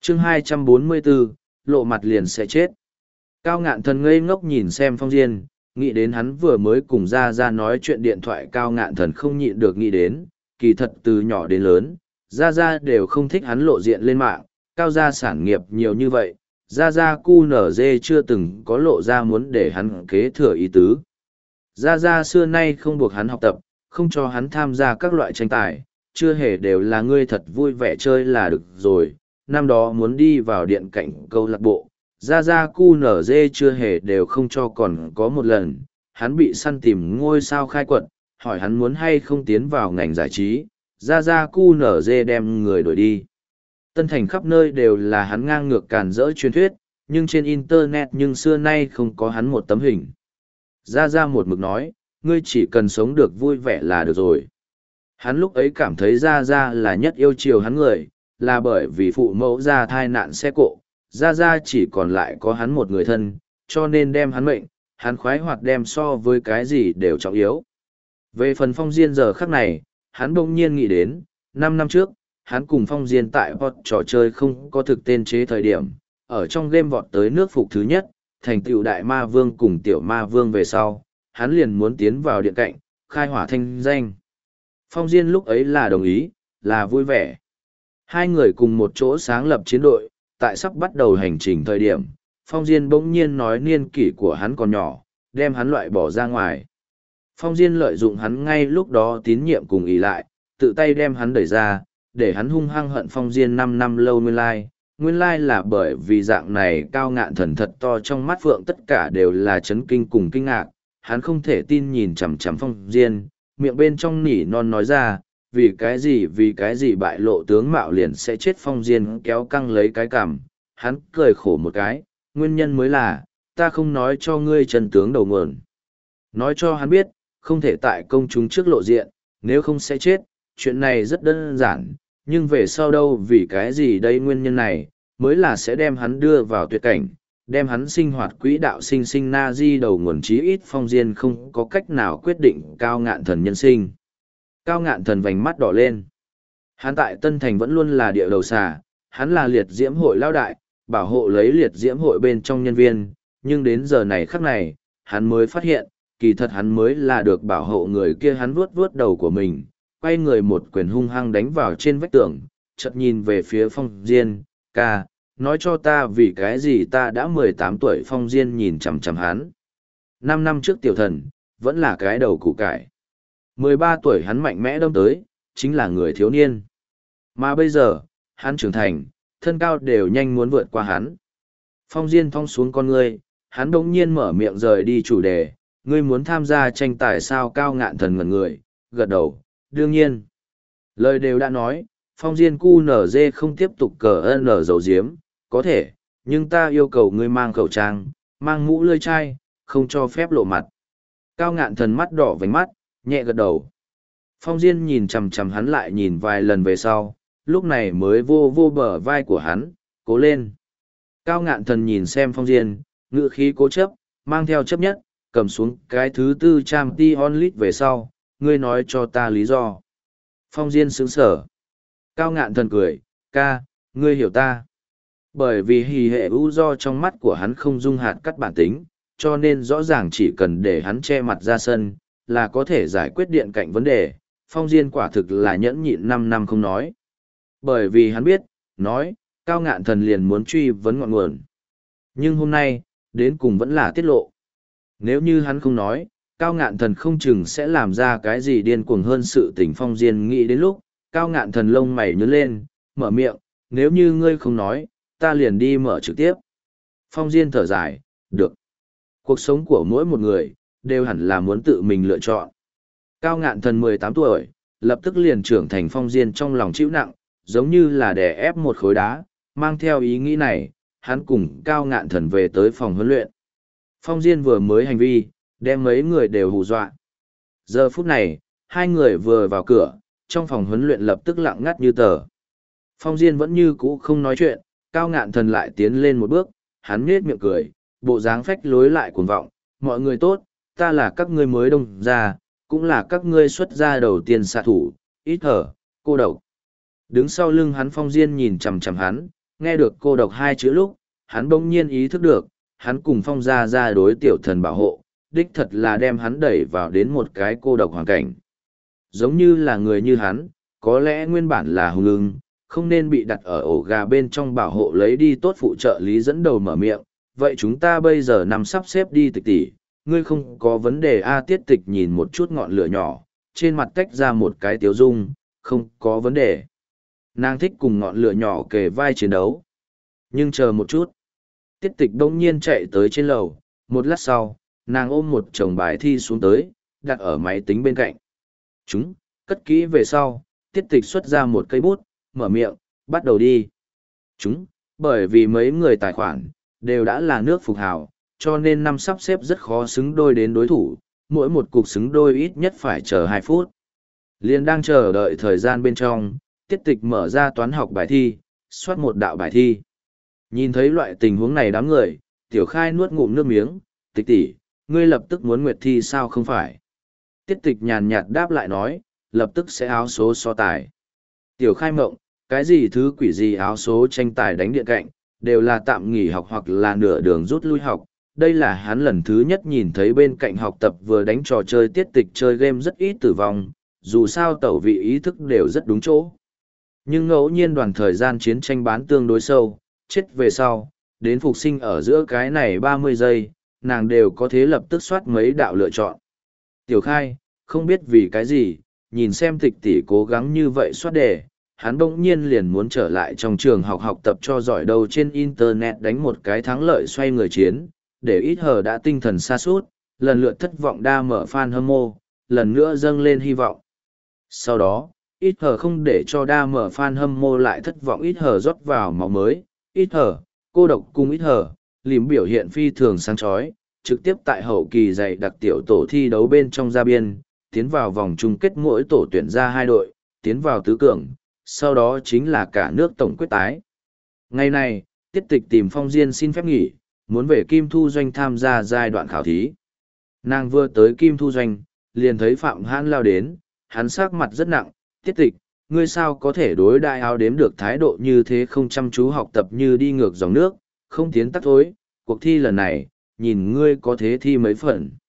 chương 244, lộ mặt liền sẽ chết. Cao Ngạn Thần ngây ngốc nhìn xem Phong Diên, nghĩ đến hắn vừa mới cùng Gia nói chuyện điện thoại. Cao Ngạn Thần không nhịn được nghĩ đến, kỳ thật từ nhỏ đến lớn, Gia đều không thích hắn lộ diện lên mạng, Cao gia sản nghiệp nhiều như vậy, Gia QNZ chưa từng có lộ ra muốn để hắn kế thừa ý tứ. Gia xưa nay không buộc hắn học tập, không cho hắn tham gia các loại tranh tài, chưa hề đều là ngươi thật vui vẻ chơi là được rồi. Năm đó muốn đi vào điện cảnh câu lạc bộ, Gia QNZ chưa hề đều không cho, còn có một lần, hắn bị săn tìm ngôi sao khai quật, hỏi hắn muốn hay không tiến vào ngành giải trí, Gia QNZ đem người đuổi đi. Tân Thành khắp nơi đều là hắn ngang ngược càn rỡ truyền thuyết, nhưng trên Internet nhưng xưa nay không có hắn một tấm hình. Gia một mực nói, ngươi chỉ cần sống được vui vẻ là được rồi. Hắn lúc ấy cảm thấy Gia là nhất yêu chiều hắn người, là bởi vì phụ mẫu ra thai nạn xe cộ, Gia chỉ còn lại có hắn một người thân, cho nên đem hắn mệnh, hắn khoái hoạt đem so với cái gì đều trọng yếu. Về phần Phong Diên giờ khắc này, hắn bỗng nhiên nghĩ đến, 5 năm trước, hắn cùng Phong Diên tại hot trò chơi không có thực tên chế thời điểm, ở trong game vọt tới nước phục thứ nhất, thành tựu đại ma vương cùng tiểu ma vương về sau, hắn liền muốn tiến vào điện cạnh, khai hỏa thanh danh. Phong Diên lúc ấy là đồng ý, là vui vẻ. Hai người cùng một chỗ sáng lập chiến đội, tại sắp bắt đầu hành trình thời điểm, Phong Diên bỗng nhiên nói niên kỷ của hắn còn nhỏ, đem hắn loại bỏ ra ngoài. Phong Diên lợi dụng hắn ngay lúc đó tín nhiệm cùng ý lại, tự tay đem hắn đẩy ra, để hắn hung hăng hận Phong Diên 5 năm lâu nguyên lai. Nguyên lai là bởi vì dạng này Cao Ngạn Thần thật to trong mắt Phượng tất cả đều là chấn kinh cùng kinh ngạc, hắn không thể tin nhìn chằm chằm Phong Diên, miệng bên trong nỉ non nói ra, vì cái gì bại lộ tướng mạo liền sẽ chết. Phong Diên kéo căng lấy cái cằm, hắn cười khổ một cái, nguyên nhân mới là, ta không nói cho ngươi chân tướng đầu nguồn. Nói cho hắn biết, không thể tại công chúng trước lộ diện, nếu không sẽ chết, chuyện này rất đơn giản, nhưng về sau đâu vì cái gì đây, nguyên nhân này, mới là sẽ đem hắn đưa vào tuyệt cảnh, đem hắn sinh hoạt quỹ đạo sinh na di đầu nguồn. Chí ít Phong Diên không có cách nào quyết định Cao Ngạn Thần nhân sinh. Cao Ngạn Thần vành mắt đỏ lên. Hắn tại Tân Thành vẫn luôn là địa đầu xà, hắn là liệt diễm hội lao đại, bảo hộ lấy liệt diễm hội bên trong nhân viên, nhưng đến giờ này khắc này, hắn mới phát hiện, kỳ thật hắn mới là được bảo hộ người kia. Hắn vuốt vuốt đầu của mình, quay người một quyền hung hăng đánh vào trên vách tường, chợt nhìn về phía Phong Diên, ca, nói cho ta vì cái gì ta đã 18 tuổi. Phong Diên nhìn chằm chằm hắn. 5 năm trước tiểu thần, vẫn là cái đầu củ cải. 13 tuổi hắn mạnh mẽ đâm tới, chính là người thiếu niên. Mà bây giờ, hắn trưởng thành, thân cao đều nhanh muốn vượt qua hắn. Phong Diên thong xuống con ngươi, hắn đống nhiên mở miệng rời đi chủ đề, ngươi muốn tham gia tranh tài sao? Cao Ngạn Thần ngẩn người, gật đầu, đương nhiên. Lời đều đã nói, Phong Diên QNZ không tiếp tục cờ n dấu diếm, có thể, nhưng ta yêu cầu ngươi mang khẩu trang, mang mũ lưỡi chai, không cho phép lộ mặt. Cao Ngạn Thần mắt đỏ vành mắt, nhẹ gật đầu. Phong Diên nhìn chằm chằm hắn lại nhìn vài lần về sau, lúc này mới vô bờ vai của hắn, cố lên. Cao Ngạn Thần nhìn xem Phong Diên, ngữ khí cố chấp, mang theo chấp nhất, cầm xuống cái thứ 4 Champions League về sau, ngươi nói cho ta lý do. Phong Diên sững sở. Cao Ngạn Thần cười, ca, ngươi hiểu ta. Bởi vì hì hệ u do trong mắt của hắn không dung hạt cắt bản tính, cho nên rõ ràng chỉ cần để hắn che mặt ra sân, là có thể giải quyết điện cạnh vấn đề. Phong Diên quả thực là nhẫn nhịn 5 năm không nói. Bởi vì hắn biết, nói, Cao Ngạn Thần liền muốn truy vấn ngọn nguồn. Nhưng hôm nay, đến cùng vẫn là tiết lộ. Nếu như hắn không nói, Cao Ngạn Thần không chừng sẽ làm ra cái gì điên cuồng hơn sự tình. Phong Diên nghĩ đến lúc, Cao Ngạn Thần lông mày nhướng lên, mở miệng, nếu như ngươi không nói, ta liền đi mở trực tiếp. Phong Diên thở dài, được. Cuộc sống của mỗi một người, đều hẳn là muốn tự mình lựa chọn. Cao Ngạn Thần 18 tuổi, lập tức liền trưởng thành. Phong Diên trong lòng chịu nặng, giống như là đè ép một khối đá, mang theo ý nghĩ này, hắn cùng Cao Ngạn Thần về tới phòng huấn luyện. Phong Diên vừa mới hành vi, đem mấy người đều hù dọa. Giờ phút này, hai người vừa vào cửa, trong phòng huấn luyện lập tức lặng ngắt như tờ. Phong Diên vẫn như cũ không nói chuyện, Cao Ngạn Thần lại tiến lên một bước, hắn nhếch miệng cười, bộ dáng phách lối lại cuồng vọng, mọi người tốt, ta là các ngươi mới đông ra, cũng là các ngươi xuất ra đầu tiên xạ thủ, ít thở, cô độc. Đứng sau lưng hắn Phong Diên nhìn chằm chằm hắn, nghe được cô độc hai chữ lúc, hắn bỗng nhiên ý thức được, hắn cùng Phong Gia Gia đối tiểu thần bảo hộ, đích thật là đem hắn đẩy vào đến một cái cô độc hoàn cảnh. Giống như là người như hắn, có lẽ nguyên bản là hùng ưng, không nên bị đặt ở ổ gà bên trong bảo hộ lấy đi tốt phụ trợ lý dẫn đầu mở miệng. Vậy chúng ta bây giờ nằm sắp xếp đi Tịch tỷ, ngươi không có vấn đề a. Tiết Tịch nhìn một chút ngọn lửa nhỏ, trên mặt tách ra một cái tiếu dung, không có vấn đề. Nàng thích cùng ngọn lửa nhỏ kề vai chiến đấu. Nhưng chờ một chút. Tiết Tịch đông nhiên chạy tới trên lầu, một lát sau, nàng ôm một chồng bài thi xuống tới, đặt ở máy tính bên cạnh. Chúng, cất kỹ về sau, Tiết Tịch xuất ra một cây bút, mở miệng, bắt đầu đi. Chúng, bởi vì mấy người tài khoản, đều đã là nước phục hào, cho nên năm sắp xếp rất khó xứng đôi đến đối thủ, mỗi một cục xứng đôi ít nhất phải chờ 2 phút. Liên đang chờ đợi thời gian bên trong, Tiết Tịch mở ra toán học bài thi, soát một đạo bài thi. Nhìn thấy loại tình huống này đám người, Tiểu Khai nuốt ngụm nước miếng, Tịch tỷ, ngươi lập tức muốn nguyệt thi sao không phải? Tiết Tịch nhàn nhạt đáp lại nói, lập tức sẽ áo số so tài. Tiểu Khai mộng, cái gì thứ quỷ gì áo số tranh tài đánh điện cạnh, đều là tạm nghỉ học hoặc là nửa đường rút lui học. Đây là hắn lần thứ nhất nhìn thấy bên cạnh học tập vừa đánh trò chơi Tiết Tịch chơi game rất ít tử vong, dù sao tẩu vị ý thức đều rất đúng chỗ. Nhưng ngẫu nhiên đoàn thời gian chiến tranh bán tương đối sâu, chết về sau, đến phục sinh ở giữa cái này 30 giây, nàng đều có thể lập tức soát mấy đạo lựa chọn. Tiểu Khai, không biết vì cái gì, nhìn xem Tịch tỷ cố gắng như vậy soát đề, hắn bỗng nhiên liền muốn trở lại trong trường học học tập cho giỏi đầu trên internet đánh một cái thắng lợi xoay người chiến, để ít hờ đã tinh thần sa sút, lần lượt thất vọng đa mở fan hâm mộ, lần nữa dâng lên hy vọng. Sau đó, ít hờ không để cho đa mở fan hâm mộ lại thất vọng, ít hờ rót vào máu mới, ít hờ, cô độc cùng ít hờ, lìm biểu hiện phi thường sáng chói, trực tiếp tại hậu kỳ dạy đặc tiểu tổ thi đấu bên trong ra biên, tiến vào vòng chung kết mỗi tổ tuyển ra 2 đội, tiến vào tứ cường, sau đó chính là cả nước tổng quyết tái. Ngày này, Tiết Tịch tìm Phong Diên xin phép nghỉ, muốn về Kim Thu Doanh tham gia giai đoạn khảo thí. Nàng vừa tới Kim Thu Doanh, liền thấy Phạm Hãn lao đến, hắn sắc mặt rất nặng, Tiết Tịch, ngươi sao có thể đối đại áo đếm được thái độ như thế, không chăm chú học tập như đi ngược dòng nước, không tiến tắc thối, cuộc thi lần này, nhìn ngươi có thế thi mấy phần.